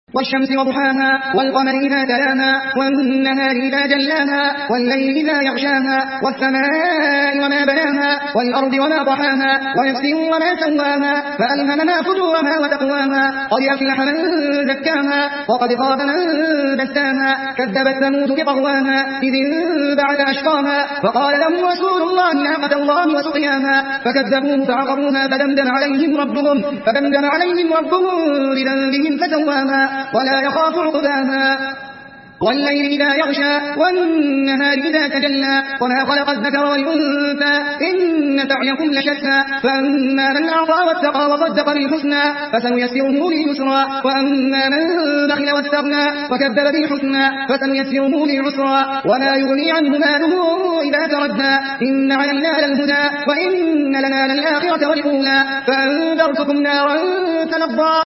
والشمس وضحاها والقمر إذا تلاها والنهار إذا جلاها والليل إذا يغشاها والسماء وما بناها والأرض وما طحاها ونفس وما سواها فألهمها فجورها وتقواها قد أفلح من زكاها وقد خاب من دساها كذبت ثمود بطغواها إذ انبعث أشقاها فقال لهم رسول الله ناقة الله وسقياها فكذبوه فعقروها فدمدم عليهم ربهم بذنبهم فسواها ولا يخاف عقباها والليل إذا يغشى والنهار إذا تجلى وما خلق الذكر والأنثى إن سعيكم لشتى فأما من أعطى واتقى وصدق بالحسنى فسنيسره لليسرى وأما من بخل واستغنى وكذب بالحسنى فسنيسره للعسرى وما يغني عنه ماله إذا تردى إن علينا للهدى وإن لنا للآخرة والأولى فأنذرتكم نارا تلظى